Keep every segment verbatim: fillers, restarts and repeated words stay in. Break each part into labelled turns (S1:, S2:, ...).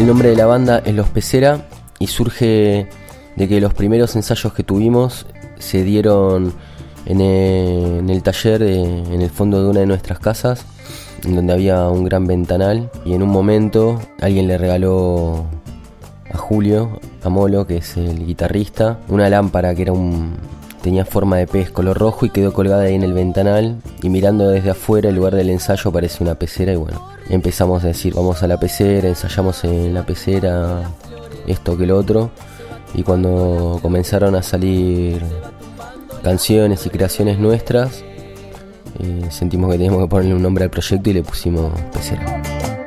S1: El nombre de la banda es Los Pecera y surge de que los primeros ensayos que tuvimos se dieron en el, en el taller, de, en el fondo de una de nuestras casas, en donde había un gran ventanal, y en un momento alguien le regaló a Julio, a Molo, que es el guitarrista, una lámpara que era un tenía forma de pez color rojo y quedó colgada ahí en el ventanal, y mirando desde afuera el lugar del ensayo parecía una pecera, y bueno, empezamos a decir vamos a la pecera, ensayamos en la pecera esto que lo otro, y cuando comenzaron a salir canciones y creaciones nuestras, eh, sentimos que teníamos que ponerle un nombre al proyecto y le pusimos Pecera.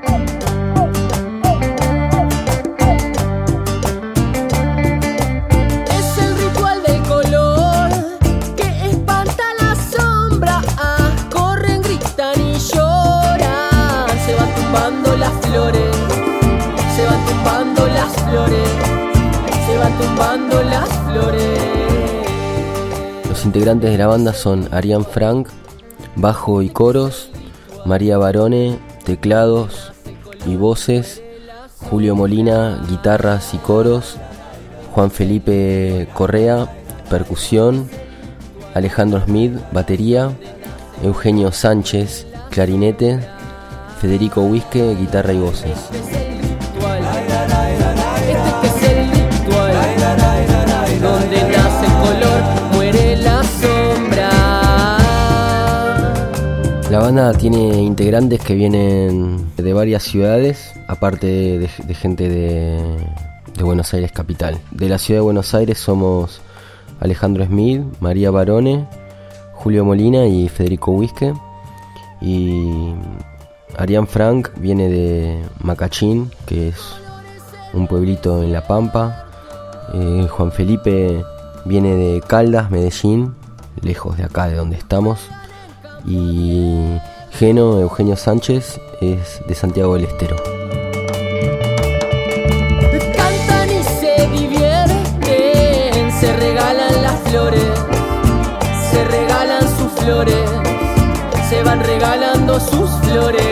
S2: Se van tumbando las flores, se van tumbando las flores.
S1: Los integrantes de la banda son Arián Frank, bajo y coros, María Barone, teclados y voces, Julio Molina, guitarras y coros, Juan Felipe Correa, percusión, Alejandro Smith, batería, Eugenio Sánchez, clarinete, Federico Huisque, guitarra y voces.
S2: Donde nace el color, muere la sombra.
S1: La banda tiene integrantes que vienen de varias ciudades, aparte de, de gente de, de Buenos Aires capital. De la ciudad de Buenos Aires somos Alejandro Smith, María Barone, Julio Molina y Federico Huisque. Y Arián Frank viene de Macachín, que es un pueblito en La Pampa. Eh, Juan Felipe viene de Caldas, Medellín, lejos de acá de donde estamos. Y Geno, Eugenio Sánchez, es de Santiago del Estero.
S2: Cantan y se divierten, se regalan las flores, se regalan sus flores, se van regalando sus flores.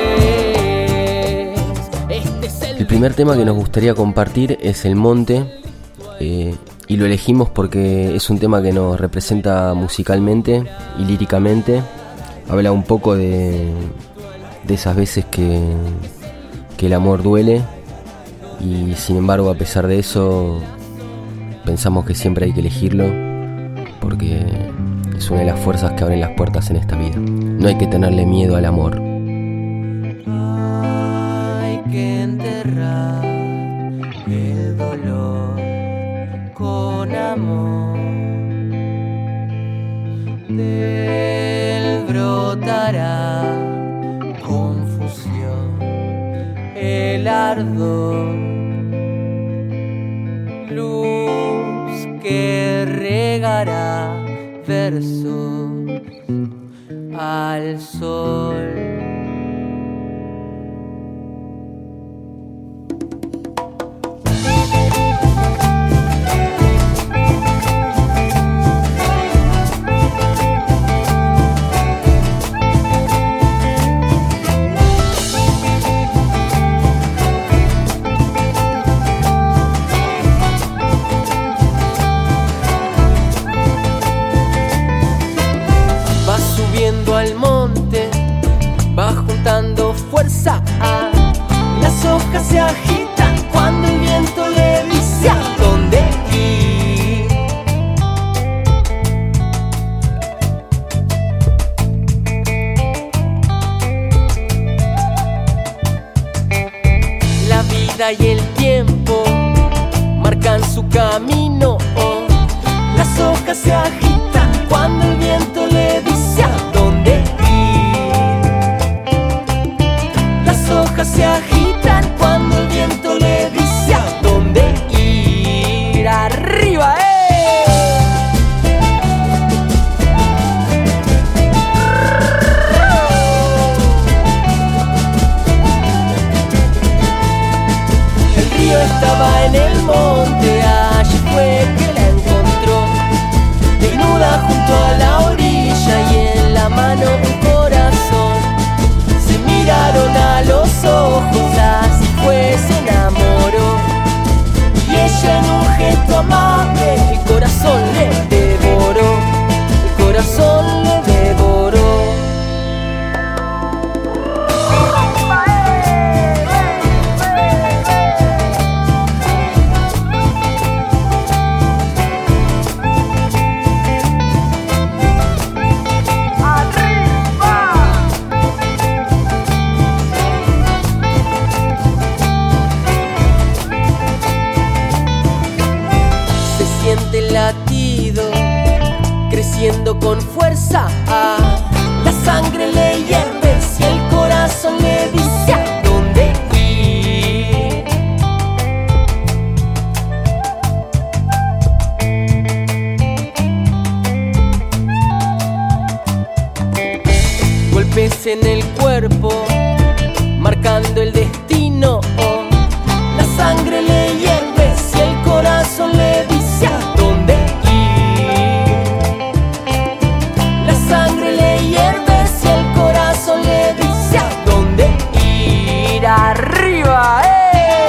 S2: Este es el...
S1: el primer tema que nos gustaría compartir es El Monte. Eh, y lo elegimos porque es un tema que nos representa musicalmente y líricamente. Habla un poco de, de esas veces que, que el amor duele, y sin embargo, a pesar de eso, pensamos que siempre hay que elegirlo porque es una de las fuerzas que abren las puertas en esta vida. No hay que tenerle miedo al amor.
S2: Hay que enterrar el dolor con amor. Del brotará confusión, el ardor, luz que regará versos al sol. Al monte, va juntando fuerza, ah. Las hojas se agitan cuando el viento le dice a dónde ir. La vida y el tiempo marcan su camino, oh. Las hojas se agitan cuando el viento le dice a dónde ir. Las hojas se agitan cuando el viento le dice a dónde ir. ¡Arriba, eh! El río estaba en el monte, allí fue que la encontró, desnuda junto a la orilla y en la mano un corazón. Se miraron a los ojos, así fue, se enamoró. latido, creciendo con fuerza. La sangre le hierve si el corazón le dice a dónde ir. Golpes en el cuerpo, marcando el destino. La sangre le hierve si el corazón le dice a dónde ir. La sangre le hierve si el corazón le dice a dónde ir. Arriba, eh.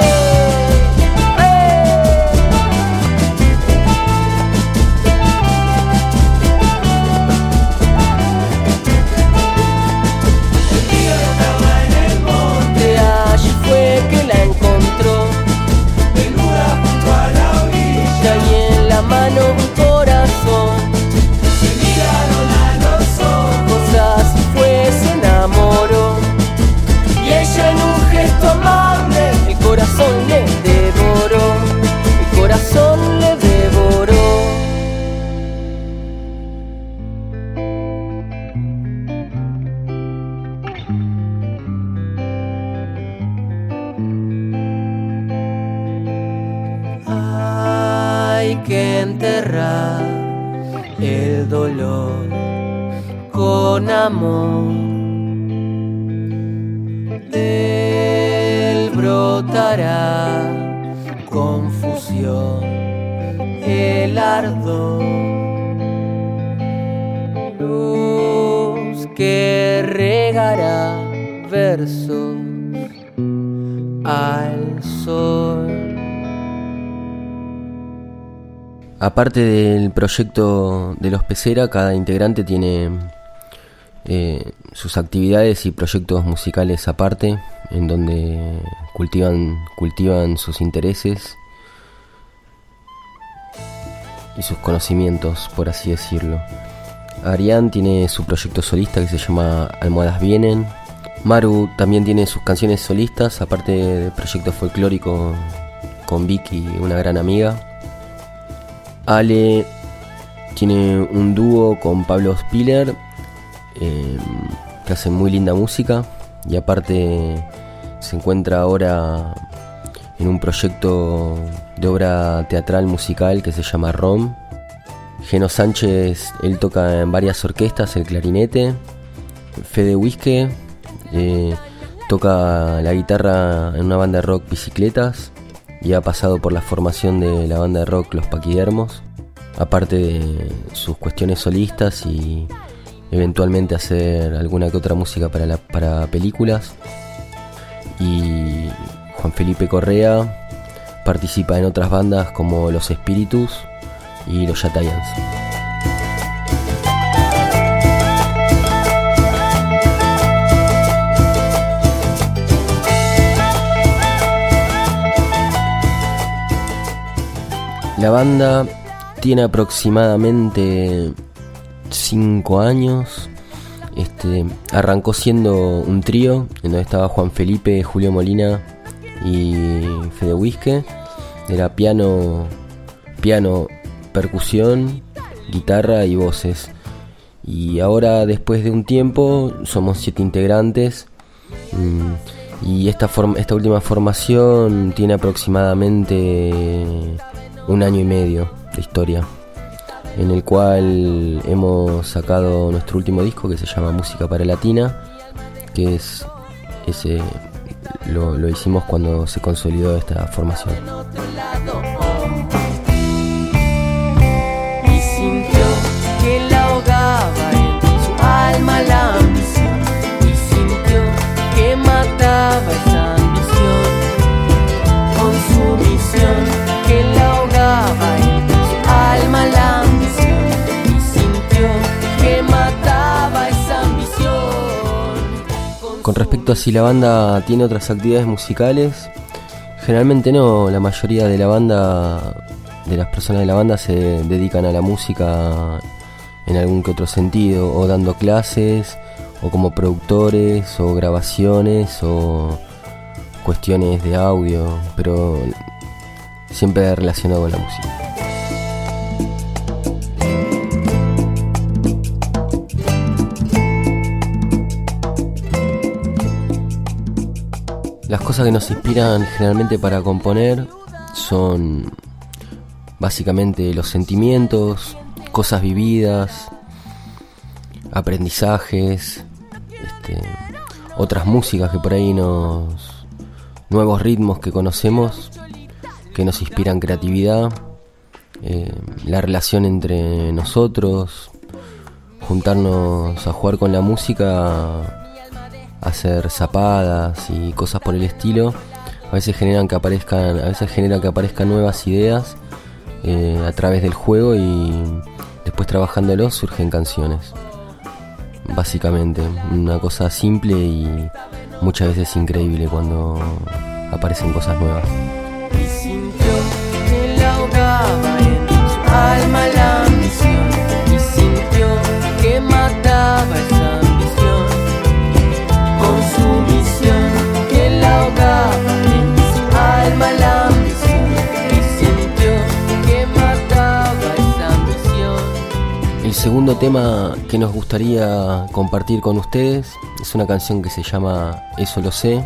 S2: Mano, un corazón, se miraron a los ojos, así fue, se enamoró. Y ella en un gesto amable, el corazón le devoró, el corazón le devoró. Hay que enterrar el dolor con amor. De él brotará confusión, el ardor, luz que regará versos al sol.
S1: Aparte del proyecto de Los Pecera, cada integrante tiene eh, sus actividades y proyectos musicales aparte, en donde cultivan, cultivan sus intereses y sus conocimientos, por así decirlo. Arián tiene su proyecto solista que se llama Almohadas Vienen. Maru también tiene sus canciones solistas, aparte del proyecto folclórico con Vicky, una gran amiga. Ale tiene un dúo con Pablo Spiller, eh, que hace muy linda música, y aparte se encuentra ahora en un proyecto de obra teatral musical que se llama Rom. Geno Sánchez, él toca en varias orquestas el clarinete. Fede Huisque eh, toca la guitarra en una banda de rock Bicicletas y ha pasado por la formación de la banda de rock Los Paquidermos, aparte de sus cuestiones solistas y eventualmente hacer alguna que otra música para, la, para películas. Y Juan Felipe Correa participa en otras bandas como Los Espíritus y Los Yatayans. La banda tiene aproximadamente cinco años. Este, arrancó siendo un trío en donde estaba Juan Felipe, Julio Molina y Fede Huisque. Era piano, piano, percusión, guitarra y voces. Y ahora, después de un tiempo, somos siete integrantes. Y esta, form- esta última formación tiene aproximadamente un año y medio de historia, en el cual hemos sacado nuestro último disco que se llama Música para Latina, que es ese lo, lo hicimos cuando se consolidó esta formación.
S2: Y sintió que la ahogaba en su alma la ambición, y sintió que mataba esa ambición con su misión, que la ahogaba en su alma la ambición, y sintió que mataba esa ambición con,
S1: con respecto a si la banda tiene otras actividades musicales, generalmente no. La mayoría de la banda, de las personas de la banda, se dedican a la música en algún que otro sentido, o dando clases, o como productores, o grabaciones, o cuestiones de audio, pero siempre relacionado con la música. Las cosas que nos inspiran generalmente para componer son básicamente los sentimientos, cosas vividas, aprendizajes, este, otras músicas que por ahí nos... nuevos ritmos que conocemos, que nos inspiran creatividad, eh, la relación entre nosotros, juntarnos a jugar con la música, hacer zapadas y cosas por el estilo, a veces generan que aparezcan, a veces generan que aparezcan nuevas ideas eh, a través del juego, y después trabajándolo surgen canciones. Básicamente, una cosa simple y muchas veces increíble cuando aparecen cosas nuevas.
S2: Y sintió que la ahogaba en su alma la ambición, y sintió que mataba esa ambición con su misión, que la ahogaba en su alma la ambición, y sintió que mataba esa ambición.
S1: El segundo tema que nos gustaría compartir con ustedes es una canción que se llama Eso lo sé,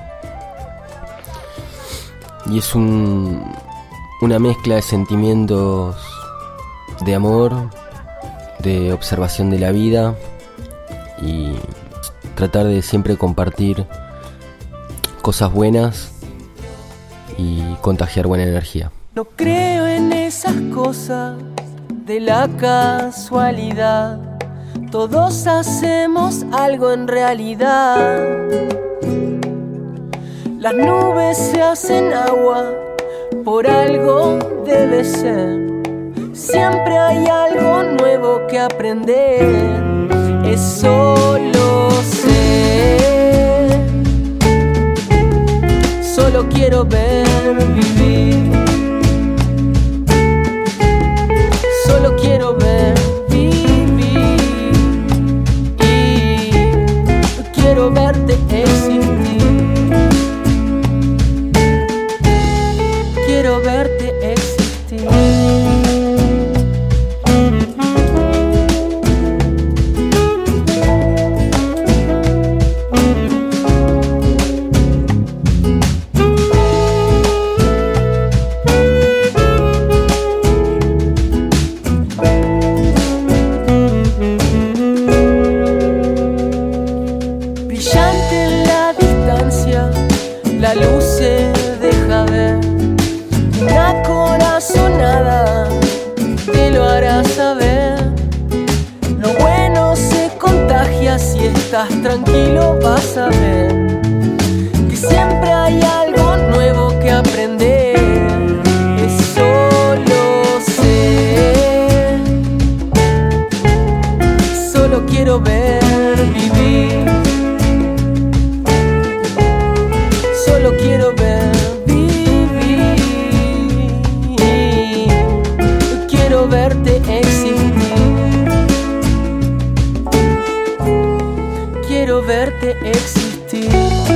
S1: y es un, una mezcla de sentimientos de amor, de observación de la vida y tratar de siempre compartir cosas buenas y contagiar buena energía.
S2: No creo en esas cosas de la casualidad, todos hacemos algo en realidad. Las nubes se hacen agua, por algo debe ser. Siempre hay algo nuevo que aprender. Eso lo sé. Solo quiero ver vivir. Solo quiero ver vivir. Y quiero verte existir. Quiero verte existir. Brillante en la distancia, la luz se deja ver. Una corazonada te lo hará saber. Lo bueno se contagia, si estás tranquilo vas a ver que siempre hay algo nuevo que aprender. Eso lo sé. Solo quiero ver vivir. Solo quiero ver verte existir. Quiero verte existir.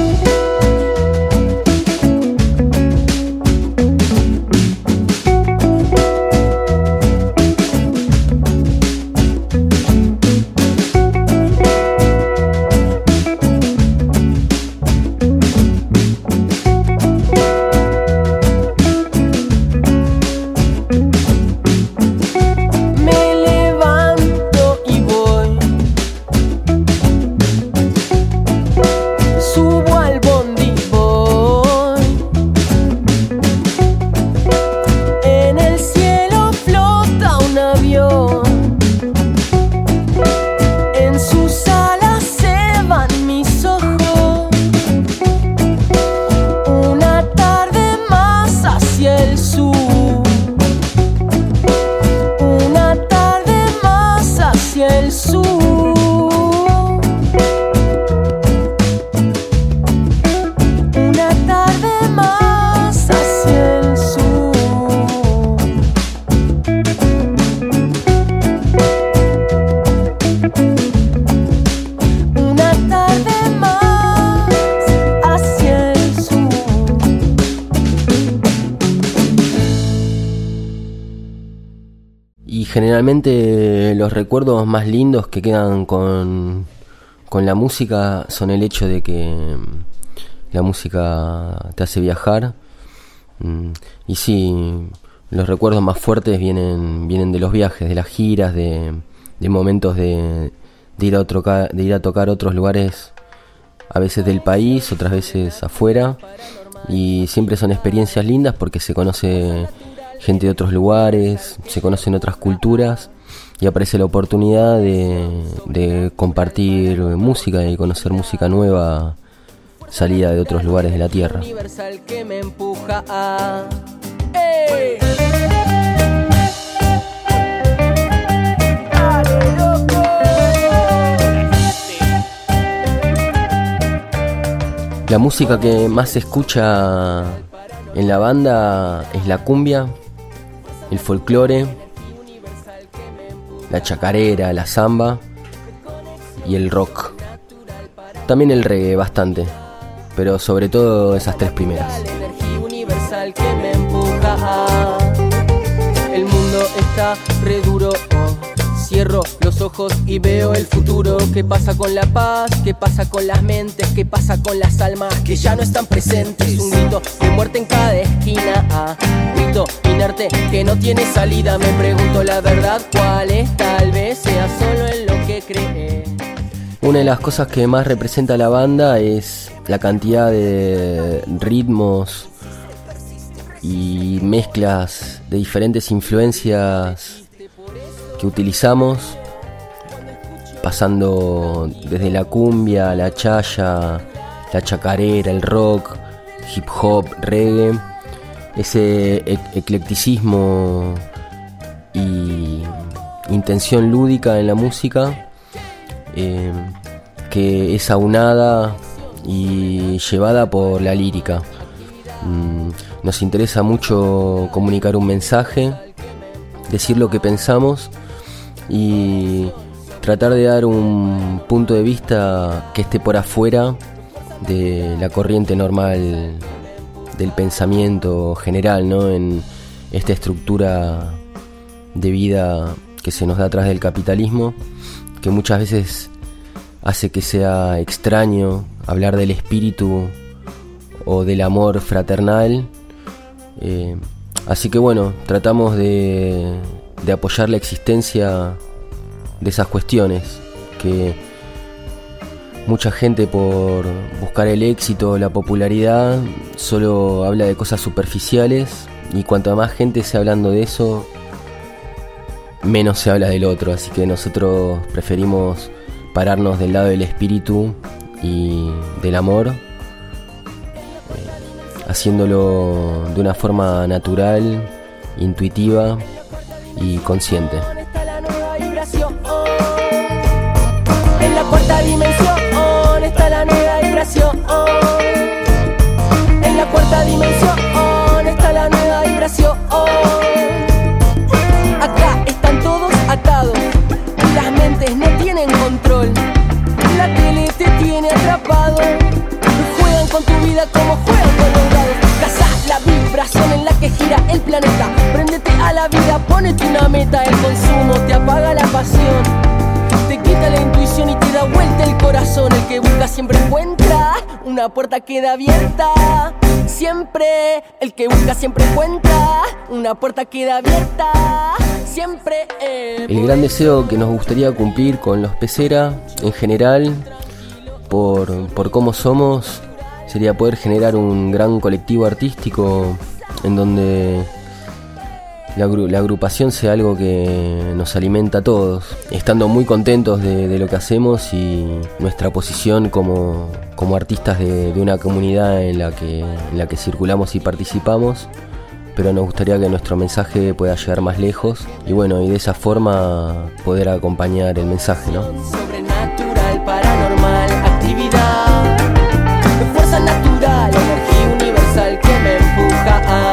S1: Generalmente los recuerdos más lindos que quedan con, con la música son el hecho de que la música te hace viajar. Mm, y sí, los recuerdos más fuertes vienen, vienen de los viajes, de las giras, de, de momentos de, de, ir a otro, de ir a tocar otros lugares, a veces del país, otras veces afuera. Y siempre son experiencias lindas porque se conoce gente de otros lugares, se conocen otras culturas y aparece la oportunidad de, de compartir música y conocer música nueva salida de otros lugares de la tierra.
S2: Universal que me empuja a... ¡Ey! ¡Dale, loco!
S1: La música que más se escucha en la banda es la cumbia, el folclore, la chacarera, la samba y el rock. También el reggae bastante, pero sobre todo esas tres primeras.
S2: La energía universal que me empuja a... El mundo está re duro, oh. Cierro los ojos y veo el futuro. ¿Qué pasa con la paz? ¿Qué pasa con las mentes? ¿Qué pasa con las almas que ya no están presentes? Un grito de muerte en cada esquina, ah. Grito inerte que no tiene salida. Me pregunto la verdad cuál es. Tal vez sea solo en lo que cree.
S1: Una de las cosas que más representa a la banda es la cantidad de ritmos y mezclas de diferentes influencias que utilizamos, pasando desde la cumbia, la chaya, la chacarera, el rock, hip hop, reggae, ese e- eclecticismo y intención lúdica en la música, eh, que es aunada y llevada por la lírica. Mm, nos interesa mucho comunicar un mensaje, decir lo que pensamos y tratar de dar un punto de vista que esté por afuera de la corriente normal del pensamiento general, ¿no? En esta estructura de vida que se nos da atrás del capitalismo, que muchas veces hace que sea extraño hablar del espíritu o del amor fraternal. Eh, así que bueno, tratamos de, de apoyar la existencia de esas cuestiones, que mucha gente por buscar el éxito, la popularidad, solo habla de cosas superficiales, y cuanto más gente esté hablando de eso, menos se habla del otro. Así que nosotros preferimos pararnos del lado del espíritu y del amor, haciéndolo de una forma natural, intuitiva y consciente.
S2: En la cuarta dimensión está la nueva vibración. En la cuarta dimensión está la nueva vibración. Acá están todos atados, las mentes no tienen control. La tele te tiene atrapado. Juegan con tu vida como juegan con los dados. Caza la vibración en la que gira el planeta. Préndete a la vida, ponete una meta. El consumo te apaga la pasión, te quita la intuición y te da vuelta el corazón. El que busca siempre encuentra, una puerta queda abierta. Siempre, el que busca siempre encuentra, una puerta queda abierta. Siempre. Eh,
S1: el gran deseo que nos gustaría cumplir con los Pecera en general, por, por cómo somos, sería poder generar un gran colectivo artístico en donde la, la agrupación sea algo que nos alimenta a todos, estando muy contentos de, de lo que hacemos y nuestra posición como, como artistas de, de una comunidad en la que, en la que circulamos y participamos. Pero nos gustaría que nuestro mensaje pueda llegar más lejos y bueno, y de esa forma poder acompañar el mensaje, ¿no?
S2: Sobrenatural, paranormal, actividad, fuerza natural, energía universal que me empuja a...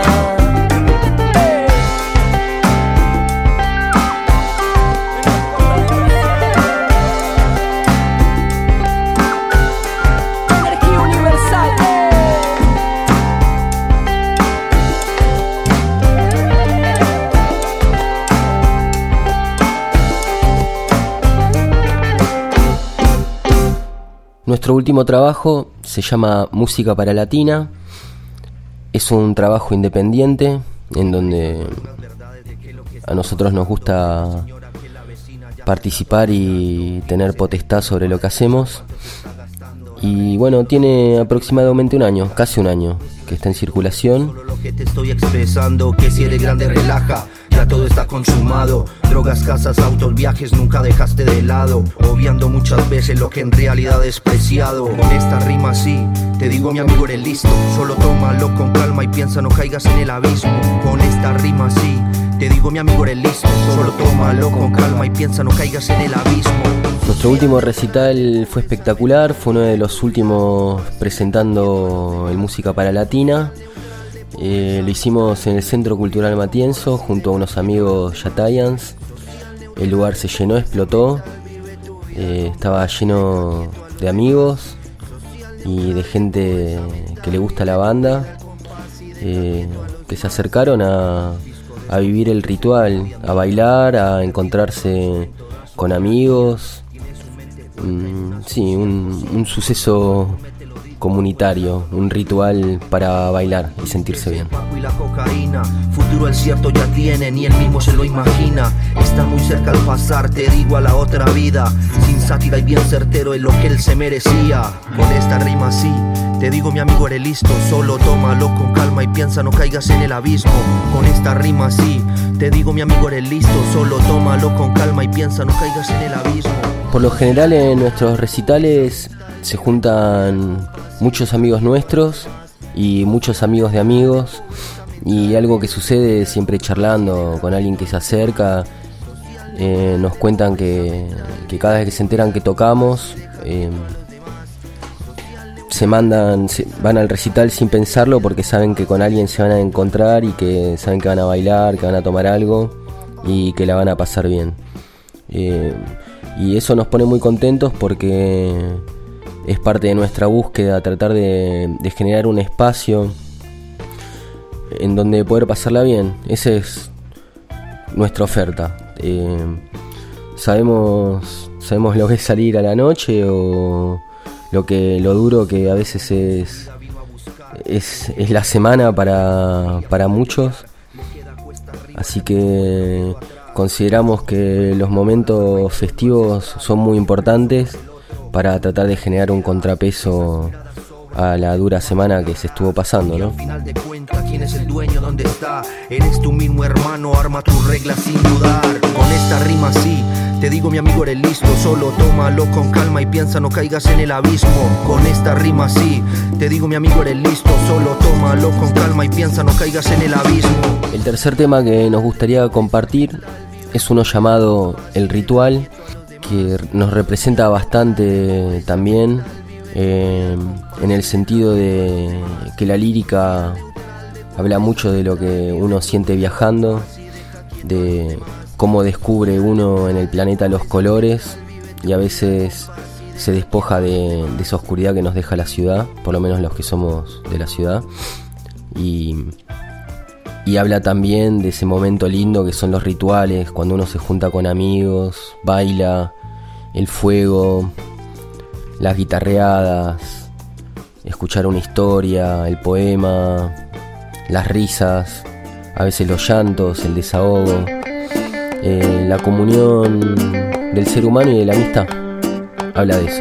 S1: Nuestro último trabajo se llama Música para Latina. Es un trabajo independiente en donde a nosotros nos gusta participar y tener potestad sobre lo que hacemos. Y bueno, tiene aproximadamente un año, casi un año, que está en circulación.
S3: Solo lo que te estoy expresando, que si eres grande relaja, ya todo está consumado. Drogas, casas, autos, viajes, nunca dejaste de lado, obviando muchas veces lo que en realidad es preciado. Con esta rima sí, te digo mi amigo eres listo, solo tómalo con calma y piensa no caigas en el abismo. Con esta rima sí, te digo mi amigo eres listo, solo tómalo con calma y piensa no caigas en el abismo.
S1: Nuestro último recital fue espectacular, fue uno de los últimos presentando el Música para Latina. Eh, lo hicimos en el Centro Cultural Matienzo junto a unos amigos Yatayans. El lugar se llenó, explotó, eh, estaba lleno de amigos y de gente que le gusta la banda, eh, que se acercaron a, a vivir el ritual, a bailar, a encontrarse con amigos. Mm, sí, un, un suceso comunitario, un ritual para bailar y sentirse bien.
S3: Y la cocaína, futuro el cierto ya tiene, ni él mismo se lo imagina. Está muy cerca al pasar, te digo a la otra vida, sin sátira y bien certero en lo que él se merecía. Con esta rima sí, te digo mi amigo eres listo, solo tómalo con calma y piensa no caigas en el abismo. Con esta rima sí, te digo mi amigo eres listo, solo tómalo con calma y piensa no caigas en el abismo.
S1: Por lo general en nuestros recitales se juntan muchos amigos nuestros y muchos amigos de amigos, y algo que sucede siempre charlando con alguien que se acerca, eh, nos cuentan que, que cada vez que se enteran que tocamos, eh, se mandan, se, van al recital sin pensarlo porque saben que con alguien se van a encontrar y que saben que van a bailar, que van a tomar algo y que la van a pasar bien. Eh, y eso nos pone muy contentos porque es parte de nuestra búsqueda, tratar de, de generar un espacio en donde poder pasarla bien. Esa es nuestra oferta. Eh, sabemos, sabemos lo que es salir a la noche o lo que lo duro que a veces es, es, es la semana para, para muchos. Así que consideramos que los momentos festivos son muy importantes para tratar de generar un contrapeso a la dura semana que se estuvo pasando, ¿no?
S3: Al final de cuentas, ¿quién es el dueño? ¿Dónde está? Eres tú mismo, hermano, arma tus reglas sin dudar. Con esta rima sí, te digo mi amigo eres listo, solo tómalo con calma y piensa no caigas en el abismo. Con esta rima sí, te digo mi amigo eres listo, solo tómalo con calma y piensa no caigas en el abismo.
S1: El tercer tema que nos gustaría compartir es uno llamado El Ritual, que nos representa bastante también, eh, en el sentido de que la lírica habla mucho de lo que uno siente viajando, de cómo descubre uno en el planeta los colores y a veces se despoja de, de esa oscuridad que nos deja la ciudad, por lo menos los que somos de la ciudad, y, y habla también de ese momento lindo que son los rituales, cuando uno se junta con amigos, baila, el fuego, las guitarreadas, escuchar una historia, el poema, las risas, a veces los llantos, el desahogo, eh, la comunión del ser humano y de la amistad. Habla de eso.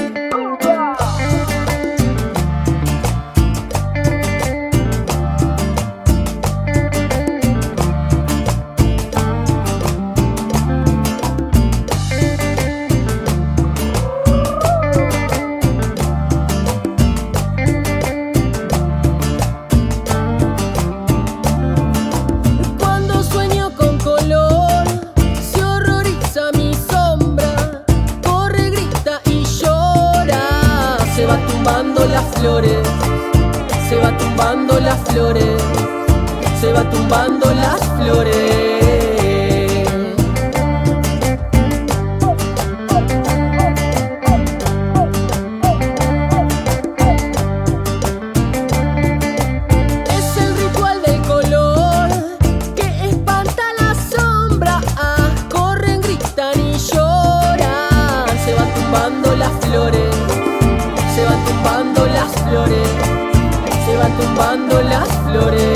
S2: Se va tumbando las flores, se va tumbando las flores. Es el ritual del color que espanta la sombra. Ah, corren, gritan y lloran. Se va tumbando las flores, se van tumbando las flores, se van tumbando las flores.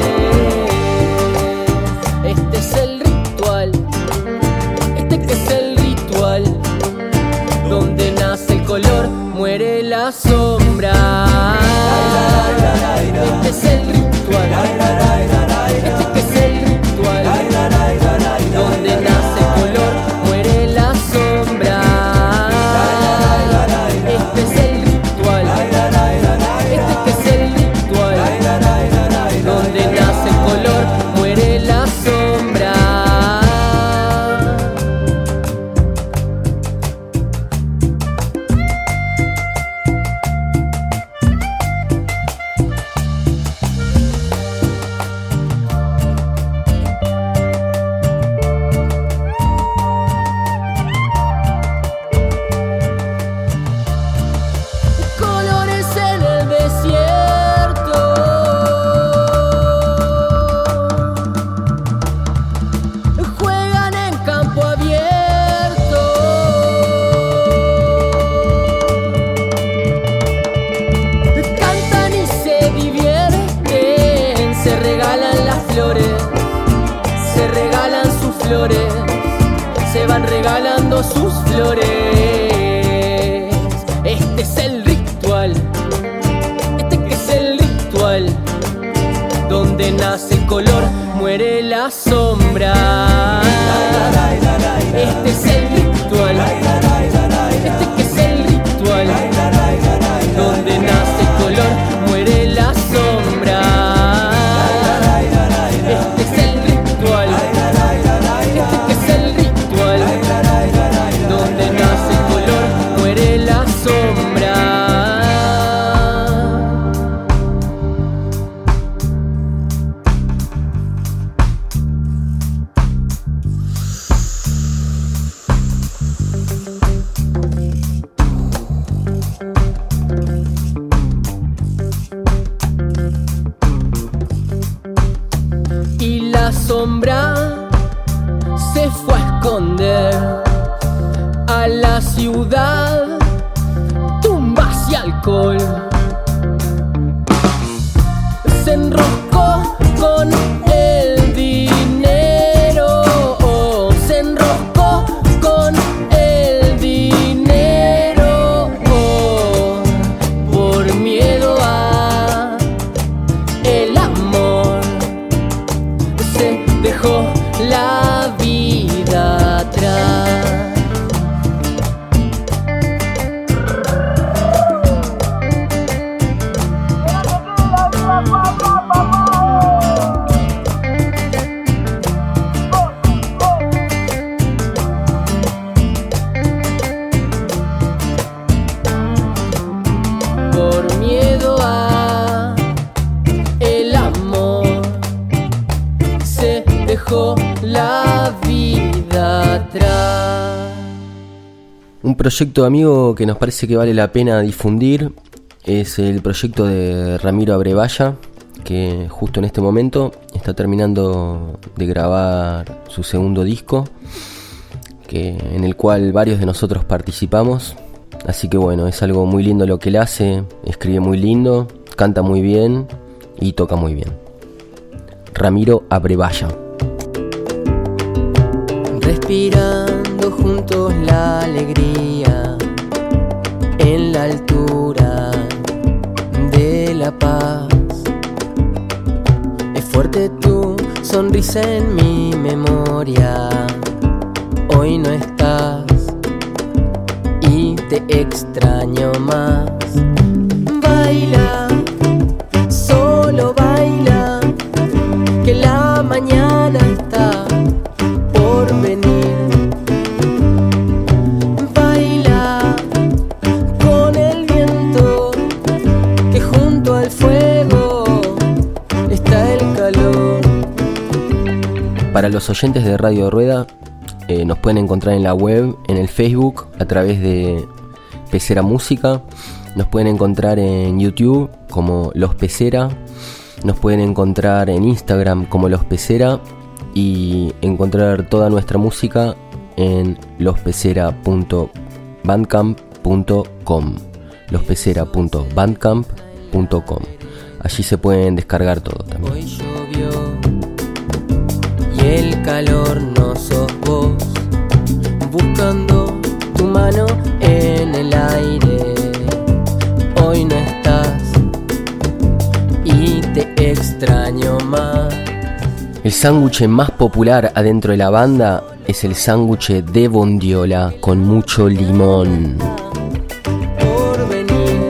S2: Este es el ritual, este que es el ritual, donde nace el color, muere la sombra. Este es el ritual, este que es el ritual, donde nace el color, muere la sombra. Este es el ritual, este que es el ritual, donde nace el color, muere la sombra. Se van regalando sus flores. Este es el ritual, este que es el ritual, donde nace el color, muere la sombra. Este es el ritual, este que es el ritual, donde nace el color, muere la sombra. Este es el ritual, este que es el ritual, donde nace el color, muere la sombra. Y la sombra se fue a esconder a la ciudad, tumbas y alcohol. Se enroscó con el dinero, se enroscó con el dinero, por miedo a el amor. Se dejó la vida atrás. Por miedo a el amor, se dejó la vida atrás.
S1: Un proyecto, amigo, que nos parece que vale la pena difundir es el proyecto de Ramiro Abrevaya, que justo en este momento está terminando de grabar su segundo disco, que, en el cual varios de nosotros participamos. Así que bueno, es algo muy lindo lo que él hace, escribe muy lindo, canta muy bien y toca muy bien. Ramiro Abrevaya.
S2: Respirando juntos la alegría en la altura de la paz. Es fuerte tu sonrisa en mi memoria. Hoy no estás y te extraño más. Baila, solo baila, que la mañana está por venir. Baila con el viento, que junto al fuego está el calor.
S1: Para los oyentes de Radio Rueda, eh, nos pueden encontrar en la web, en el Facebook, a través de Pecera Música. Nos pueden encontrar en YouTube como Los Pecera. Nos pueden encontrar en Instagram como Los Pecera. Y encontrar toda nuestra música en lospecera punto bandcamp punto com. los pecera punto bandcamp punto com. Allí se pueden descargar todo también.
S2: Hoy llovió y el calor no sos vos, buscando tu mano en el aire. Hoy no estás y te extraño más.
S1: El sándwich más popular adentro de la banda es el sándwich de bondiola con mucho limón.
S2: Por venir,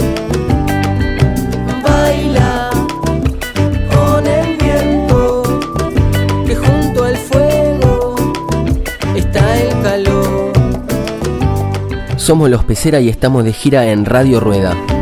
S2: baila con el viento, que junto al fuego está el calor.
S1: Somos Los Pecera y estamos de gira en Radio Rueda.